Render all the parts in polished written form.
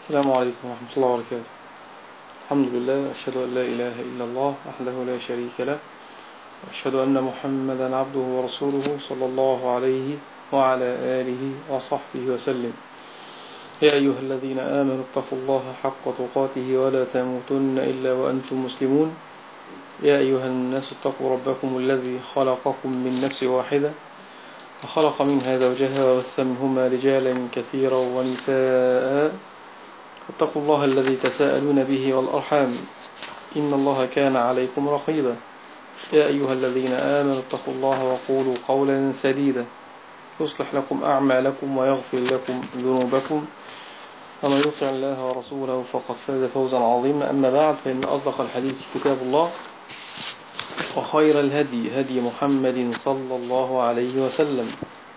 السلام عليكم ورحمة الله وبركاته. الحمد لله، أشهد أن لا إله إلا الله وحده لا شريك له، وأشهد أن محمدا عبده ورسوله صلى الله عليه وعلى آله وصحبه وسلم. يا أيها الذين آمنوا اتقوا الله حق تقاته ولا تموتن إلا وأنتم مسلمون. يا أيها الناس اتقوا ربكم الذي خلقكم من نفس واحدة وخلق منها زوجها وبث منهما رجالا كثيرا ونساء. اتقوا الله الذي تساءلون به والأرحام، إن الله كان عليكم رقيبا. يا أيها الذين آمنوا اتقوا الله وقولوا قولا سديدا يصلح لكم أعمالكم ويغفر لكم ذنوبكم، ومن يطع الله ورسوله فقد فاز فوزا عظيما. أما بعد، فإن أصدق الحديث كتاب الله، وخير الهدي هدي محمد صلى الله عليه وسلم،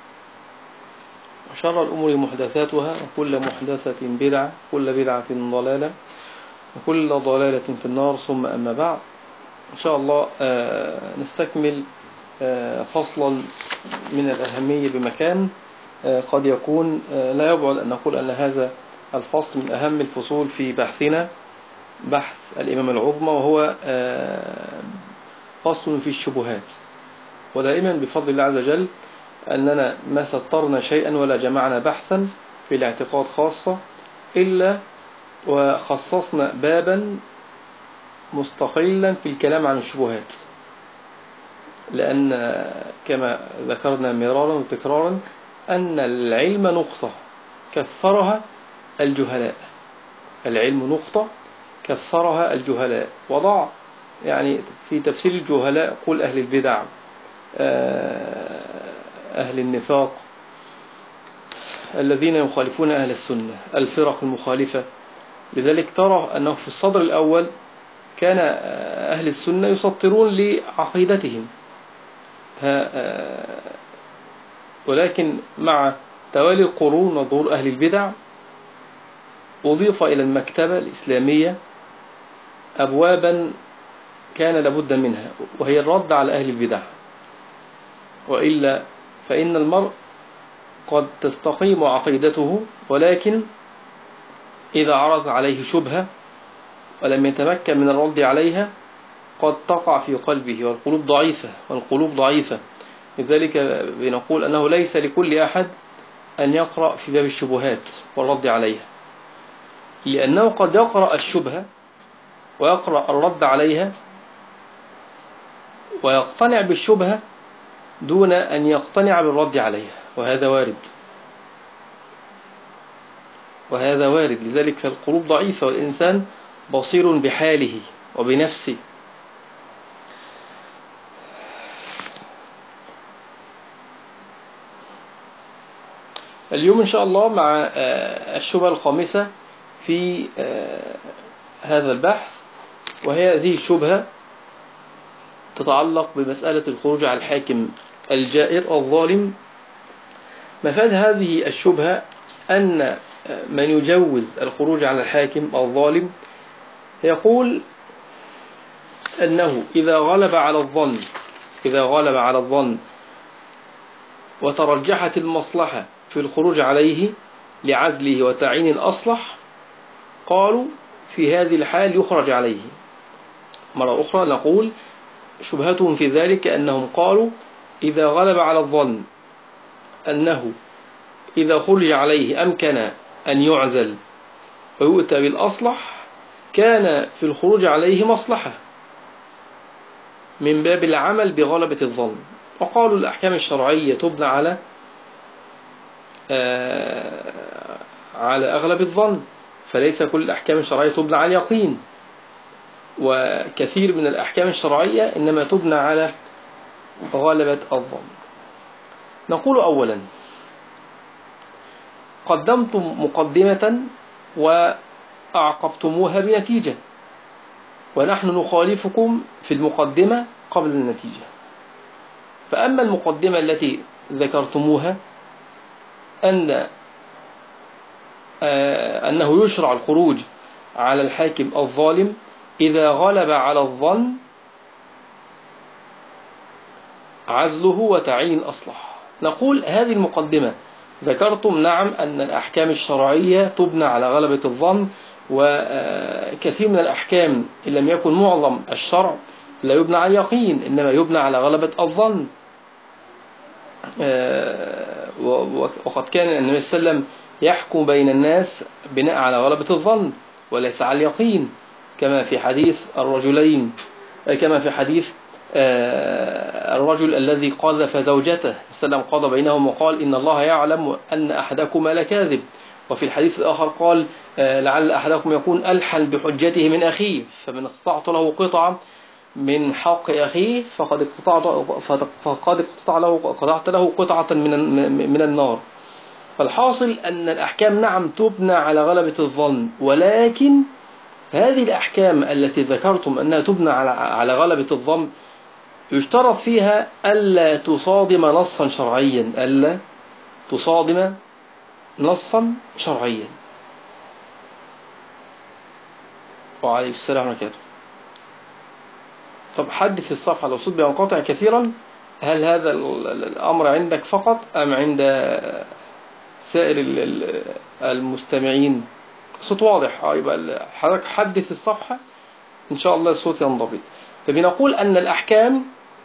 وشر الأمور محدثاتها، وكل محدثة بدعة، وكل بدعة ضلالة، وكل ضلالة في النار. ثم أما بعد، إن شاء الله نستكمل فصلا من الأهمية بمكان قد يكون لا يبعد أن نقول أن هذا الفصل من أهم الفصول في بحثنا، بحث الإمام العظمى، وهو فصل في الشبهات. ودائما بفضل الله عز وجل أننا ما سطرنا شيئا ولا جمعنا بحثا في الاعتقاد خاصة إلا وخصصنا بابا مستقلا في الكلام عن الشبهات، لأن كما ذكرنا مرارا وتكرارا أن العلم نقطة كثرها الجهلاء. العلم نقطة كثرها الجهلاء. وضع يعني في تفسير الجهلاء قول أهل البدع، أهل النفاق، الذين يخالفون أهل السنة، الفرق المخالفة. لذلك ترى أنه في الصدر الأول كان أهل السنة يسطرون لعقيدتهم، ولكن مع توالي القرون وظهور أهل البدع أضيف إلى المكتبة الإسلامية أبوابا كان لابد منها، وهي الرد على أهل البدع. وإلا فإن المرء قد تستقيم عقيدته، ولكن إذا عرض عليه شبهة ولم يتمكن من الرد عليها قد تقع في قلبه، والقلوب ضعيفة. لذلك بنقول أنه ليس لكل أحد أن يقرأ في باب الشبهات والرد عليها، لأنه قد يقرأ الشبهة ويقرأ الرد عليها ويقتنع بالشبهة دون أن يقتنع بالرد عليها، وهذا وارد. لذلك فالقلوب ضعيفة، والإنسان بصير بحاله وبنفسه. اليوم إن شاء الله مع الشبهة الخامسة في هذا البحث، وهي هذه الشبهة تتعلق بمسألة الخروج على الحاكم الجائر الظالم. مفاد هذه الشبهة أن من يجوز الخروج على الحاكم الظالم يقول أنه إذا غلب على الظن وترجحت المصلحة في الخروج عليه لعزله وتعيين الأصلح، قالوا في هذه الحال يخرج عليه. مرة أخرى نقول شبهتهم في ذلك أنهم قالوا إذا غلب على الظن أنه إذا خرج عليه أمكن أن يعزل ويؤتى بالأصلح، كان في الخروج عليه مصلحة من باب العمل بغلبة الظن. وقالوا الأحكام الشرعية تبنى على أغلب الظن، فليس كل الأحكام الشرعية تبنى على اليقين، وكثير من الأحكام الشرعية إنما تبنى على غلبة الظن. نقول أولا قدمتم مقدمة وأعقبتموها بنتيجة، ونحن نخالفكم في المقدمة قبل النتيجة. فأما المقدمة التي ذكرتموها أنه يشرع الخروج على الحاكم الظالم إذا غلب على الظن عزله وتعيين الأصلح، نقول هذه المقدمة ذكرتم نعم أن الأحكام الشرعية تبنى على غلبة الظن، وكثير من الأحكام إن لم يكن معظم الشرع لا يبنى على اليقين، إنما يبنى على غلبة الظن. وقد كان النبي صلى الله عليه وسلم يحكم بين الناس بناء على غلبة الظن وليس على اليقين، كما في حديث الرجلين، كما في حديث الرجل الذي قذف زوجته، السلام قضى بينهم وقال إن الله يعلم أن أحدكما لكاذب. وفي الحديث الآخر قال لعل أحدكم يكون ألحن بحجته من أخيه، فمن اقتطعت له قطعة من حق أخيه فقد قطعت له قطعة من النار. فالحاصل أن الأحكام نعم تبنى على غلبة الظن، ولكن هذه الأحكام التي ذكرتم أنها تبنى على غلبة الظن يشترط فيها ألا تصادم نصا شرعيا، ألا تصادم نصا شرعيا. وعليكم السلام ورحمة الله. طب حدث الصفحة، لو صوت بينقطع كثيرا، هل هذا الأمر عندك فقط أم عند سائر المستمعين؟ صوت واضح، يبقى حضرتك حدث الصفحة إن شاء الله الصوت ينضبط. فبنقول أن الأحكام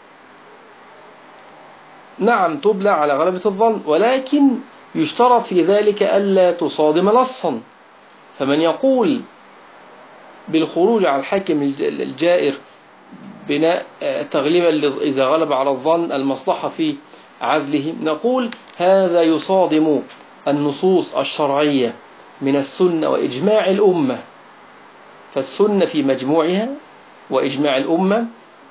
نعم تبنى على غلبة الظن، ولكن يشترط في ذلك ألا تصادم نصا. فمن يقول بالخروج على الحاكم الجائر بناء تغليبا إذا غلب على الظن المصلحة في عزله، نقول هذا يصادم النصوص الشرعية من السنة وإجماع الأمة. فالسنة في مجموعها وإجماع الأمة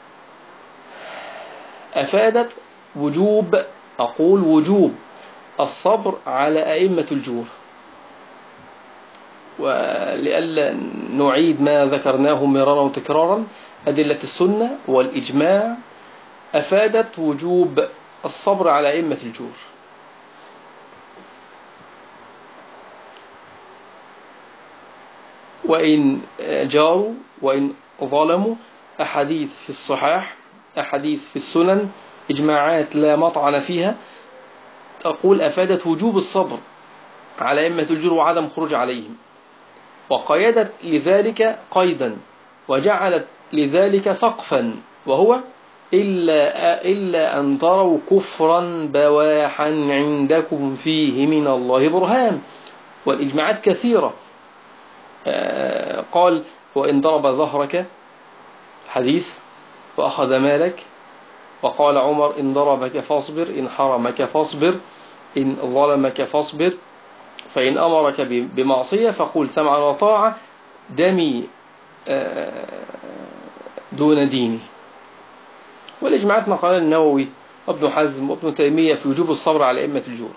أفادت وجوب، أقول وجوب الصبر على أئمة الجور. ولئلا نعيد ما ذكرناه مرارا وتكرارا، أدلة السنة والإجماع أفادت وجوب الصبر على أئمة الجور. وإن جاروا وإن ظلموا، أحاديث في الصحاح، أحاديث في السنن، إجماعات لا مطعن فيها، تقول أفادت وجوب الصبر على أئمة الجور وعدم خروج عليهم. وقيدت لذلك قيدا وجعلت لذلك سقفا، وهو إلا أن تروا كفرا بواحا عندكم فيه من الله برهان. والإجماعات كثيرة، قال وإن ضرب ظهرك حديث وأخذ مالك، وقال عمر إن ضربك فاصبر، إن حرمك فاصبر، إن ظلمك فاصبر، فإن أمرك بمعصية فقول سمعا وطاعة، دمي دون ديني. والإجماعات نقل النووي وابن حزم وابن تيمية في وجوب الصبر على أئمة الجور.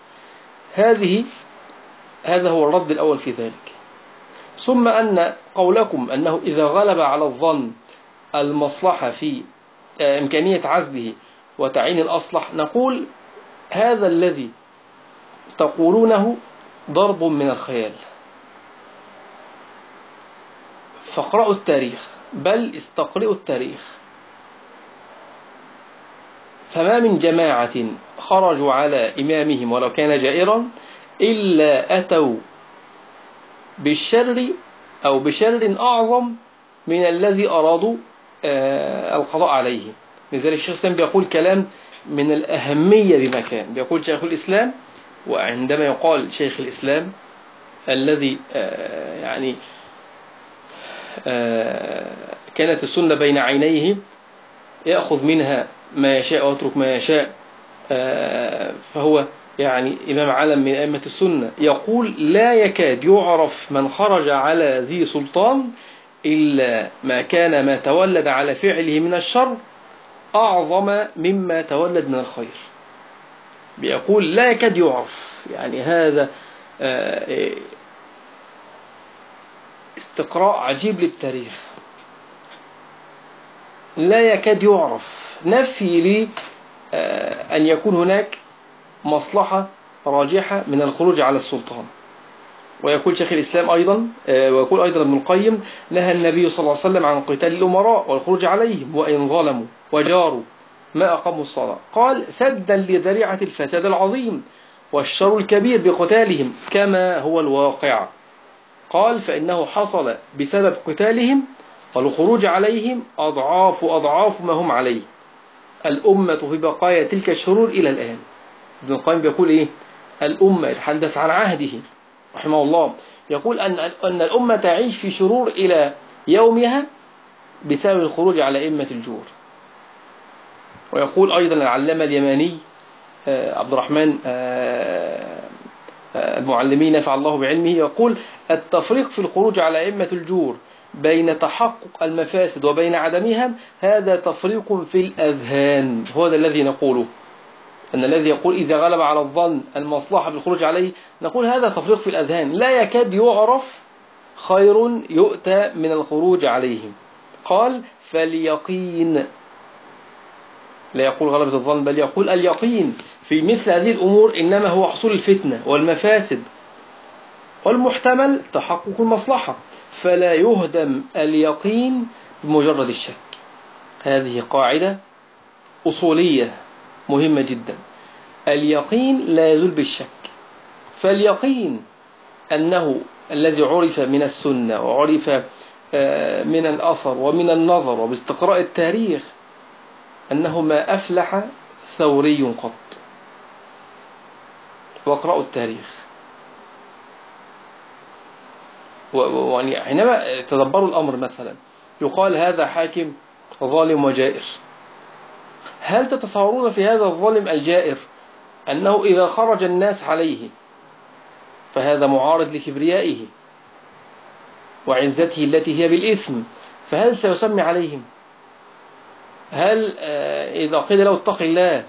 هذا هو الرد الأول في ذلك. ثم أن قولكم أنه إذا غلب على الظن المصلحة في إمكانية عزله وتعيين الأصلح، نقول هذا الذي تقولونه ضرب من الخيال. فاقرأوا التاريخ، بل استقرئوا التاريخ. فما من جماعة خرجوا على إمامهم ولو كان جائرا إلا أتوا بالشر أو بشر أعظم من الذي أرادوا القضاء عليه. لذلك الشيخ الإسلام بيقول كلام من الأهمية بمكان. بيقول شيخ الإسلام، وعندما يقال شيخ الإسلام الذي يعني كانت السنة بين عينيه يأخذ منها ما يشاء ويترك ما يشاء، فهو يعني إمام علم من أئمة السنة، يقول لا يكاد يعرف من خرج على ذي سلطان إلا ما تولد على فعله من الشر أعظم مما تولد من الخير. بيقول لا يكاد يعرف، يعني هذا استقراء عجيب للتاريخ. لا يكاد يعرف، نفي لي أن يكون هناك مصلحة راجحة من الخروج على السلطان. ويقول شيخ الإسلام أيضا، ويقول أيضا ابن القيم نهى النبي صلى الله عليه وسلم عن قتال الأمراء والخروج عليهم وإن ظلموا وجاروا ما أقاموا الصلاة، قال سدا لذريعة الفساد العظيم. والشر الكبير بقتالهم كما هو الواقع. قال فإنه حصل بسبب قتالهم والخروج عليهم أضعاف أضعاف ما هم عليه الأمة في بقايا تلك الشرور إلى الآن. ابن القيم بيقول إيه؟ الأمة يتحدث عن عهده رحمه الله، يقول أن الأمة تعيش في شرور إلى يومها بسبب الخروج على أئمة الجور. ويقول أيضا العلامة اليماني عبد الرحمن المعلمين نفع الله بعلمه، يقول التفريق في الخروج على أئمة الجور بين تحقق المفاسد وبين عدمها هذا تفريق في الأذهان. هو ده الذي نقوله، أن الذي يقول إذا غلب على الظن المصلحة بالخروج عليه نقول هذا تفريق في الأذهان، لا يكاد يعرف خير يؤتى من الخروج عليهم. قال فاليقين، لا يقول غلبة الظن بل يقول اليقين في مثل هذه الأمور إنما هو حصول الفتنة والمفاسد، والمحتمل تحقق المصلحة، فلا يهدم اليقين بمجرد الشك. هذه قاعدة أصولية مهمة جدا، اليقين لا يزول بالشك. فاليقين أنه الذي عرف من السنة وعرف من الأثر ومن النظر وباستقراء التاريخ أنه ما أفلح ثوري قط. واقرأوا التاريخ، ويعني حينما تدبروا الأمر مثلا يقال هذا حاكم ظالم وجائر، هل تتصورون في هذا الظالم الجائر أنه إذا خرج الناس عليه فهذا معارض لكبريائه وعزته التي هي بالإثم، فهل سيسمي عليهم؟ هل إذا قيل له اتق الله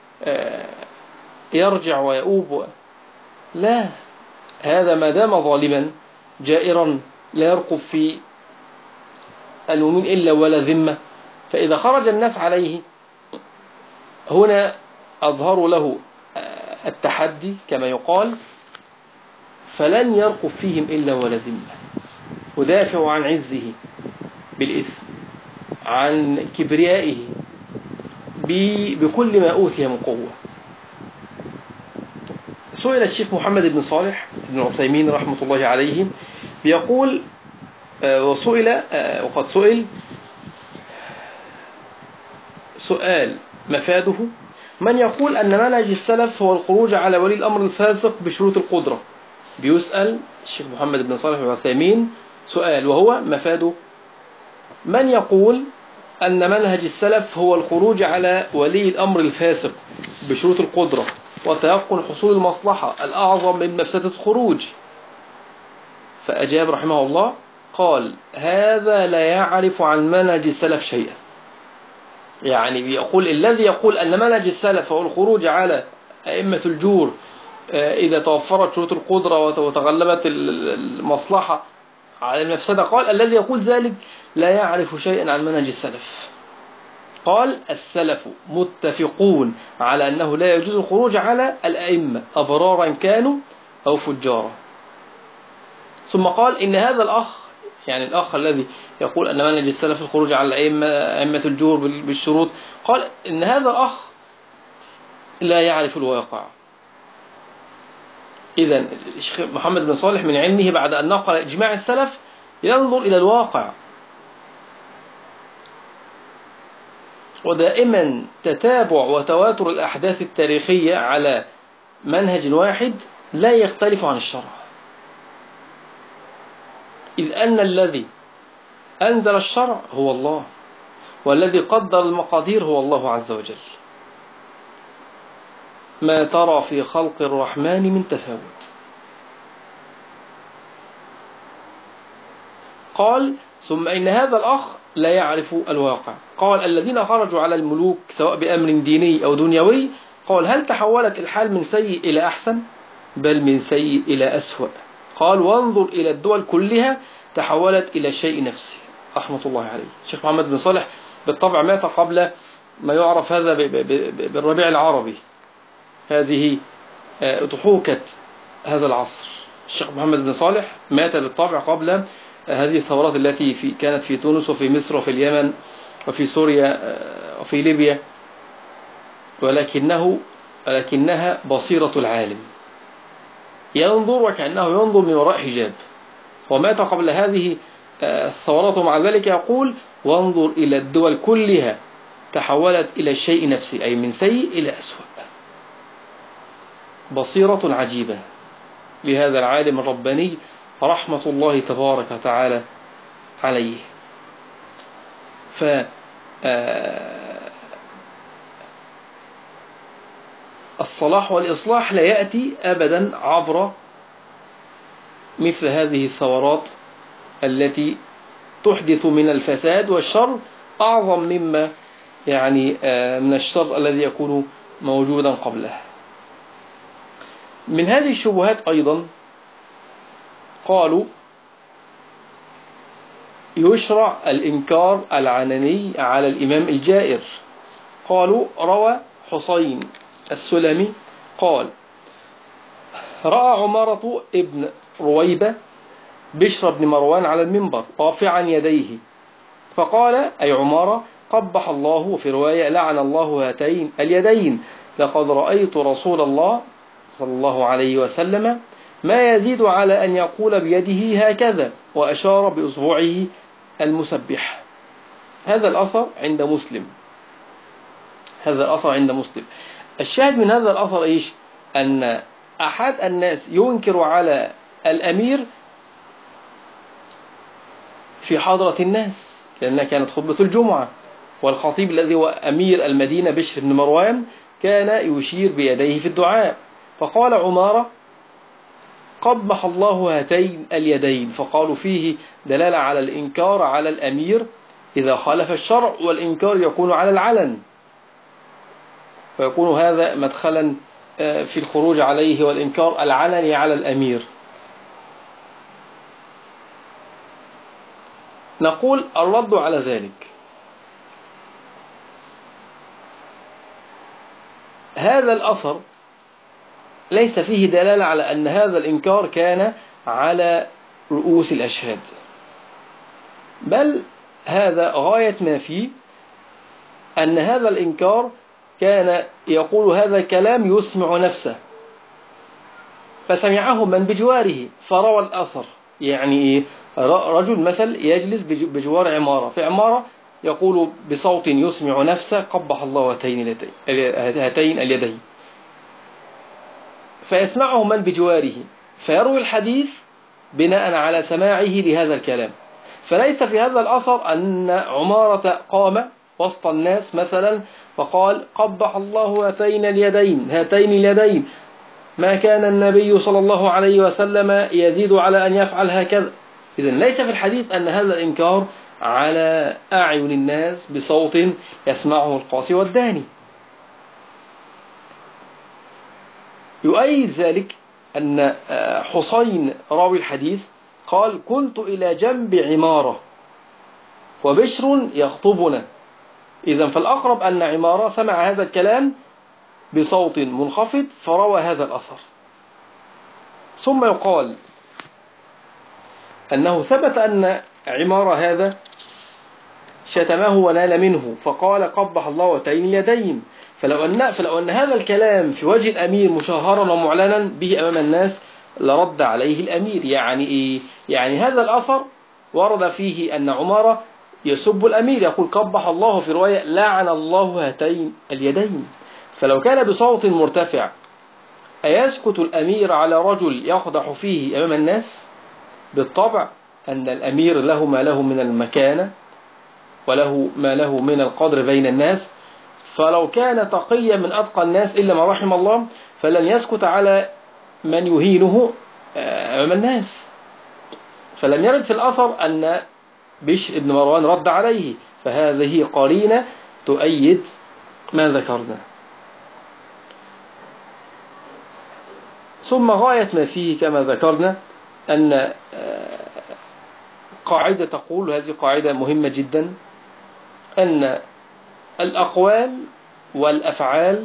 يرجع ويؤوب؟ لا، هذا ما دام ظالما جائرا لا يرقب في المؤمن إلا ولا ذمة، فإذا خرج الناس عليه هنا أظهروا له التحدي كما يقال، فلن يرقب فيهم إلا ولا ذمة، ودافعوا عن عزه بالإثم، عن كبريائه بكل ما أوتي من قوة. سئل الشيخ محمد بن صالح بن عثيمين رحمة الله عليه بيقول وقد سئل سؤال مفاده من يقول أن منهج السلف هو الخروج على ولي الأمر الفاسق بشروط القدرة. بيسأل الشيخ محمد بن صالح بن عثيمين سؤال وهو مفاده من يقول أن منهج السلف هو الخروج على ولي الأمر الفاسق بشروط القدرة وتيقن حصول المصلحة الأعظم من مفسدة الخروج. فأجاب رحمه الله قال هذا لا يعرف عن منهج السلف شيئا. يعني بيقول الذي يقول أن منهج السلف هو الخروج على أئمة الجور إذا توفرت شروط القدرة وتغلبت المصلحة على المفسدة، قال الذي يقول ذلك لا يعرف شيئا عن منهج السلف. قال السلف متفقون على أنه لا يجوز الخروج على الأئمة أبرارا كانوا أو فجارا. ثم قال إن هذا الأخ، يعني الأخ الذي يقول أن منهج السلف الخروج على أئمة الجور بالشروط، قال إن هذا الأخ لا يعرف الواقع. إذن الشيخ محمد بن صالح من علمه بعد أن نقل إجماع السلف ينظر إلى الواقع، ودائما تتابع وتواتر الأحداث التاريخية على منهج واحد لا يختلف عن الشرع، إذ أن الذي أنزل الشرع هو الله، والذي قدر المقادير هو الله عز وجل. ما ترى في خلق الرحمن من تفاوت. قال ثم إن هذا الأخ لا يعرف الواقع. قال الذين خرجوا على الملوك سواء بأمر ديني أو دنيوي، قال هل تحولت الحال من سيء إلى أحسن؟ بل من سيء إلى أسوأ. قال وانظر إلى الدول كلها تحولت إلى شيء نفسه. رحمة الله عليه. الشيخ محمد بن صالح بالطبع مات قبل ما يعرف هذا بالربيع العربي، هذه ضحوكة هذا العصر. الشيخ محمد بن صالح مات بالطبع قبل هذه الثورات التي كانت في تونس وفي مصر وفي اليمن وفي سوريا وفي ليبيا، ولكنها بصيرة العالم. ينظر وكأنه ينظر من وراء حجاب. ومات قبل هذه الثورات، ومع ذلك يقول: وانظر إلى الدول كلها تحولت إلى الشيء نفسه، أي من سيء إلى أسوأ. بصيرة عجيبة لهذا العالم الرباني رحمة الله تبارك وتعالى عليه. الصلاح والإصلاح لا يأتي أبدا عبر مثل هذه الثورات التي تحدث من الفساد والشر أعظم مما من الشر الذي يكون موجودا قبله. من هذه الشبهات أيضا قالوا: يشرع الإنكار العلني على الإمام الجائر. قالوا: روى حسين السلمي قال: رأى عمارة ابن رويبة بشر بن مروان على المنبر رافعا يديه، فقال: أي عمارة، قبح الله، وفي رواية: لعن الله هاتين اليدين، لقد رأيت رسول الله صلى الله عليه وسلم ما يزيد على أن يقول بيده هكذا، وأشار بأصبعه المسبح. هذا الأثر عند مسلم. الشاهد من هذا الأثر إيش؟ أن أحد الناس ينكر على الأمير في حضرة الناس، لأنها كانت خطبة الجمعة، والخطيب الذي هو أمير المدينة بشر بن مروان كان يشير بيديه في الدعاء، فقال عمارة: قبح الله هاتين اليدين. فقالوا فيه دلالة على الإنكار على الأمير إذا خالف الشرع، والإنكار يكون على العلن، فيكون هذا مدخلا في الخروج عليه والإنكار العلني على الأمير. نقول: الرد على ذلك: هذا الأثر ليس فيه دلالة على أن هذا الإنكار كان على رؤوس الأشهاد، بل هذا غاية ما فيه أن هذا الإنكار كان يقول هذا الكلام يسمع نفسه، فسمعه من بجواره فروى الأثر. يعني إيه؟ رجل مثل يجلس بجوار عمارة، في عمارة يقول بصوت يسمع نفسه: قبح الله هاتين اليدين، فيسمعه من بجواره فيروي الحديث بناء على سماعه لهذا الكلام. فليس في هذا الأثر أن عمارة قام وسط الناس مثلا فقال: قبح الله هاتين اليدين، ما كان النبي صلى الله عليه وسلم يزيد على أن يفعل هكذا. إذن ليس في الحديث أن هذا الإنكار على أعين الناس بصوت يسمعه القاصي والداني. يؤيد ذلك أن حسين راوي الحديث قال: كنت إلى جنب عمارة وبشر يخطبنا. إذن فالأقرب أن عمارة سمع هذا الكلام بصوت منخفض فروى هذا الأثر. ثم يقال أنه ثبت أن عمارة هذا شتمه ونال منه فقال: قبح الله هاتين اليدين. فلو أن هذا الكلام في وجه الأمير مشهرا ومعلنا به أمام الناس لرد عليه الأمير. يعني إيه؟ يعني هذا الأثر ورد فيه أن عمارة يسب الأمير، يقول: قبح الله، في رواية: لعن الله هاتين اليدين. فلو كان بصوت مرتفع أيسكت الأمير على رجل يقدح فيه أمام الناس؟ بالطبع أن الأمير له ما له من المكانة وله ما له من القدر بين الناس، فلو كان تقيا من أتقى الناس إلا ما رحم الله فلن يسكت على من يهينه أمام الناس. فلم يرد في الأثر أن بشر بن مروان رد عليه، فهذه قرينة تؤيد ما ذكرنا. ثم غاية ما فيه كما ذكرنا أن قاعدة تقول، هذه قاعدة مهمة جدا، أن الأقوال والأفعال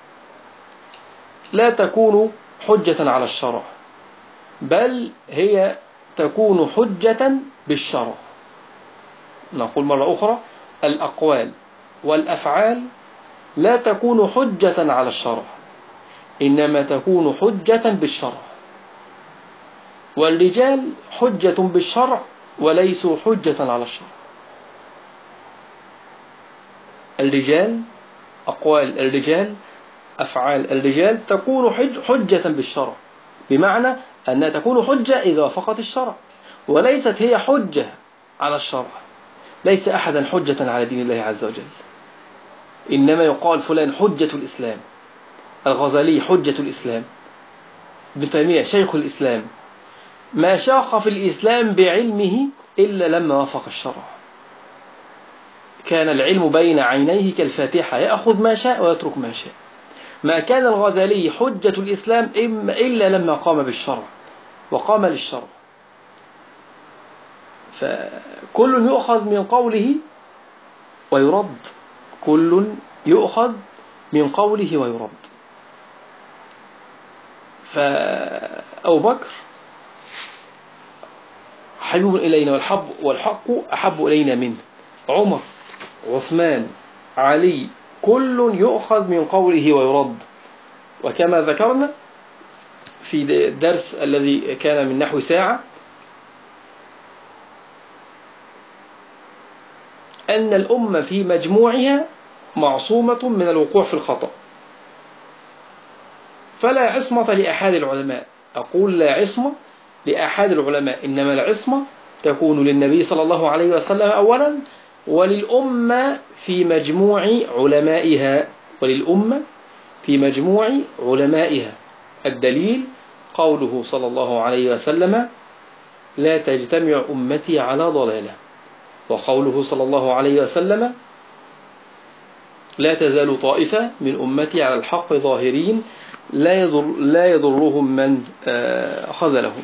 لا تكون حجة على الشرع، بل هي تكون حجة بالشرع. نقول مرة أخرى: الأقوال والأفعال لا تكون حجة على الشرع، إنما تكون حجة بالشرع. والرجال حجة بالشرع وليسوا حجة على الشرع. الرجال، أقوال الرجال، أفعال الرجال تكون حجة بالشرع، بمعنى أنها تكون حجة إذا وافقت الشرع، وليست هي حجة على الشرع. ليس أحدا حجة على دين الله عز وجل، إنما يقال فلان حجة الإسلام، الغزالي حجة الإسلام، ابن تيمية شيخ الإسلام، ما شاخ في الإسلام بعلمه إلا لما وافق الشرع. كان العلم بين عينيه كالفاتحة، يأخذ ما شاء ويترك ما شاء. ما كان الغزالي حجة الإسلام إلا لما قام بالشرع وقام للشرع. فكل يؤخذ من قوله ويرد، كل يؤخذ من قوله ويرد. فأبو بكر حبيب إلينا والحق أحب إلينا منه. عمر، عثمان، علي، كل يؤخذ من قوله ويرد. وكما ذكرنا في الدرس الذي كان من نحو ساعة أن الأمة في مجموعها معصومة من الوقوع في الخطأ، فلا عصمة لأحد العلماء. أقول لا عصمة لأحد العلماء، إنما العصمة تكون للنبي صلى الله عليه وسلم أولا، وللأمة في مجموع علمائها، وللأمة في مجموع علمائها. الدليل قوله صلى الله عليه وسلم: لا تجتمع أمتي على ضلالة. وقوله صلى الله عليه وسلم: لا تزال طائفة من أمتي على الحق ظاهرين لا يضرهم من خذلهم.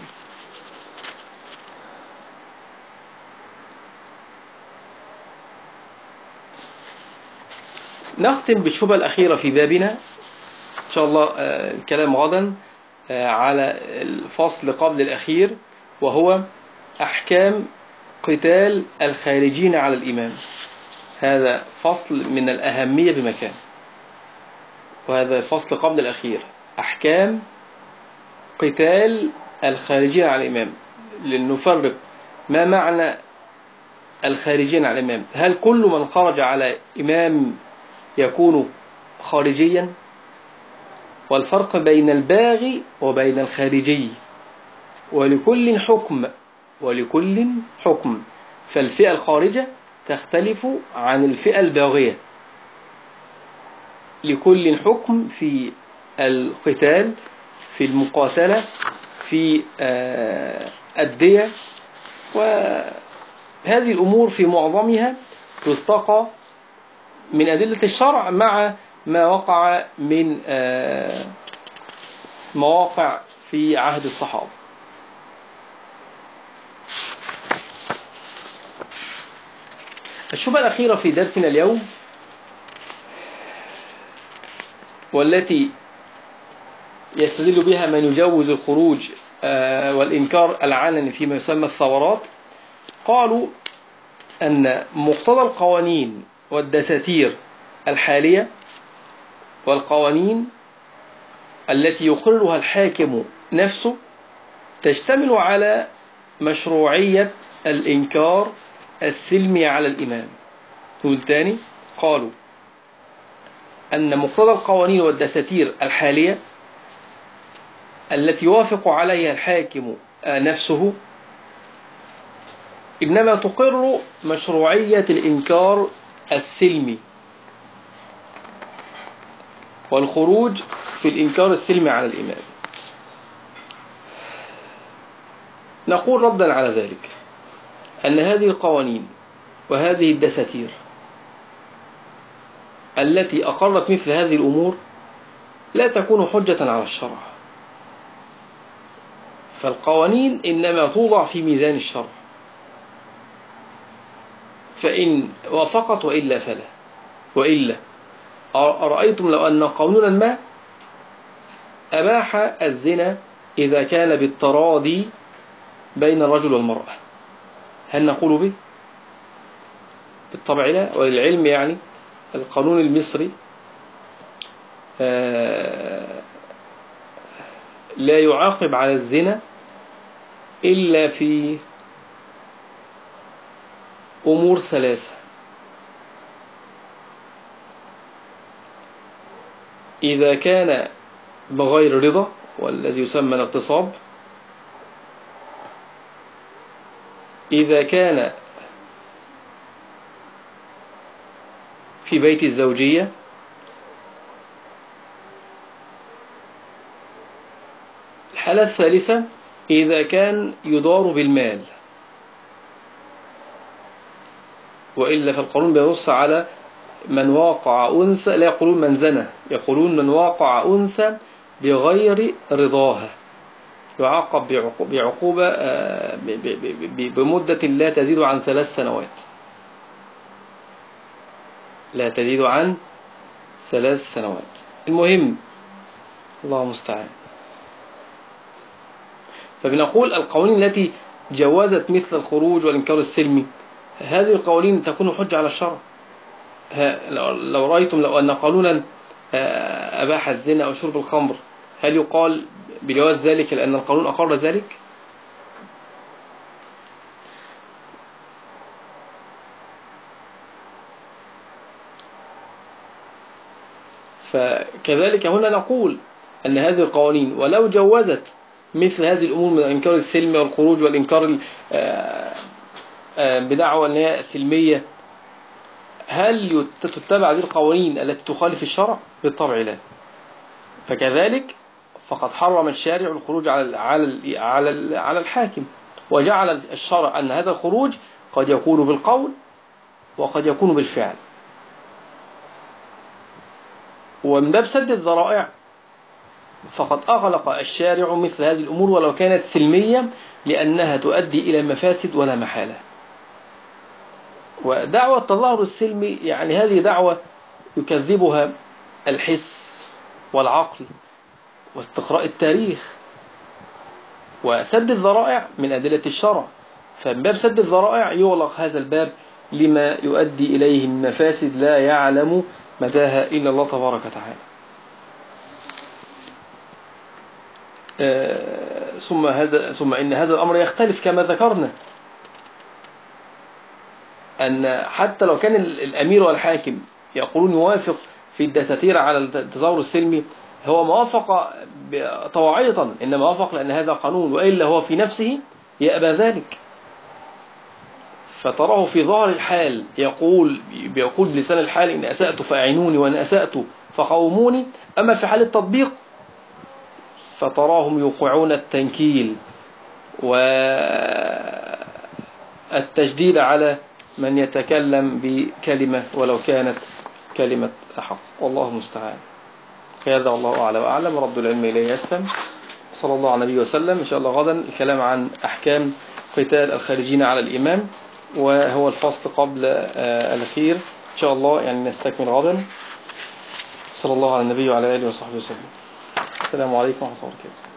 نختم بالشبهة الأخيرة في بابنا إن شاء الله. الكلام غدا على الفصل قبل الأخير، وهو أحكام قتال الخارجين على الإمام. هذا فصل من الأهمية بمكان، وهذا فصل قبل الأخير، أحكام قتال الخارجين على الإمام. لنفرق ما معنى الخارجين على الإمام. هل كل من خرج على إمام يكون خارجيا؟ والفرق بين الباغي وبين الخارجي، ولكل حكم. فالفئة الخارجة تختلف عن الفئة الباغية. لكل حكم في القتال، في المقاتلة، في الدية. وهذه الأمور في معظمها تستقى من أدلة الشرع، مع ما وقع من مواقع في عهد الصحابة. الشبهة الأخيرة في درسنا اليوم، والتي يستدل بها من يجوز الخروج والإنكار العلني فيما يسمى الثورات، قالوا أن مقتضى القوانين والدساتير الحالية والقوانين التي يقررها الحاكم نفسه تشتمل على مشروعية الإنكار السلمي على الإمام. نقول تاني، قالوا أن مقتضى القوانين والدساتير الحالية التي يوافق عليها الحاكم نفسه إنما تقر مشروعية الإنكار السلمي والخروج في الإنكار السلمي على الإمام. نقول ردا على ذلك أن هذه القوانين وهذه الدساتير التي أقرت مثل هذه الأمور لا تكون حجة على الشرع، فالقوانين إنما توضع في ميزان الشرع، فإن وافقت وإلا فلا. وإلا أرأيتم لو أن قانونا ما أباح الزنا إذا كان بالتراضي بين الرجل والمرأة، هل نقول به؟ بالطبع لا. وللعلم يعني القانون المصري لا يعاقب على الزنا إلا في أمور ثلاثة: إذا كان بغير رضا والذي يسمى الاغتصاب، إذا كان في بيت الزوجية، الحالة الثالثة إذا كان يدار بالمال. وإلا فالقانون بينص على من واقع أنثى، لا يقولون من زنى، يقولون من واقع أنثى بغير رضاها يعاقب بعقوبة بمدة لا تزيد عن 3 سنوات، لا تزيد عن 3 سنوات. المهم الله المستعان. فبنقول القوانين التي جوزت مثل الخروج والإنكار السلمي، هذه القوانين تكون حجة على الشرع. لو رأيتم لو أن قانونا أباح الزنا أو شرب الخمر، هل يقال بجواز ذلك لأن القانون أقر ذلك؟ فكذلك هنا نقول أن هذه القوانين ولو جوزت مثل هذه الأمور من الإنكار السلمي والخروج والإنكار بدعوى أن هي سلمية، هل تتبع هذه القوانين التي تخالف الشرع؟ بالطبع لا. فكذلك فقد حرم الشارع الخروج على الحاكم، وجعل الشرع أن هذا الخروج قد يكون بالقول وقد يكون بالفعل. ومن باب سد الذرائع فقد أغلق الشارع مثل هذه الأمور ولو كانت سلمية، لأنها تؤدي إلى مفاسد ولا محالة. ودعوة التظاهر السلمي يعني هذه دعوة يكذبها الحس والعقل واستقراء التاريخ. وسد الذرائع من أدلة الشرع، فمن باب سد الذرائع يغلق هذا الباب لما يؤدي إليه من مفاسد لا يعلم مداها إلا الله تبارك وتعالى. ثم إن هذا الأمر يختلف كما ذكرنا، أن حتى لو كان الأمير والحاكم يقولون يوافق في الدساتير على التظاهر السلمي، هو موافق طواعية، إنما وافق لأن هذا قانون، وإلا هو في يأبى ذلك. فتراه في ظاهر الحال بيقول بلسان الحال إن أسأت فأعينوني وإن أسأت فقوموني، أما في حال التطبيق فتراهم يوقعون التنكيل والتشديد على من يتكلم بكلمة ولو كانت كلمة أحق. والله المستعان. هذا والله أعلى وأعلم، رب العلم إليه يسلم. صلى الله عليه وسلم. إن شاء الله غدا الكلام عن أحكام قتال الخارجين على الإمام، وهو الفصل قبل الأخير إن شاء الله، يعني نستكمل غدا. صلى الله على النبي وعلى آله وصحبه وسلم. السلام عليكم ورحمة الله وبركاته.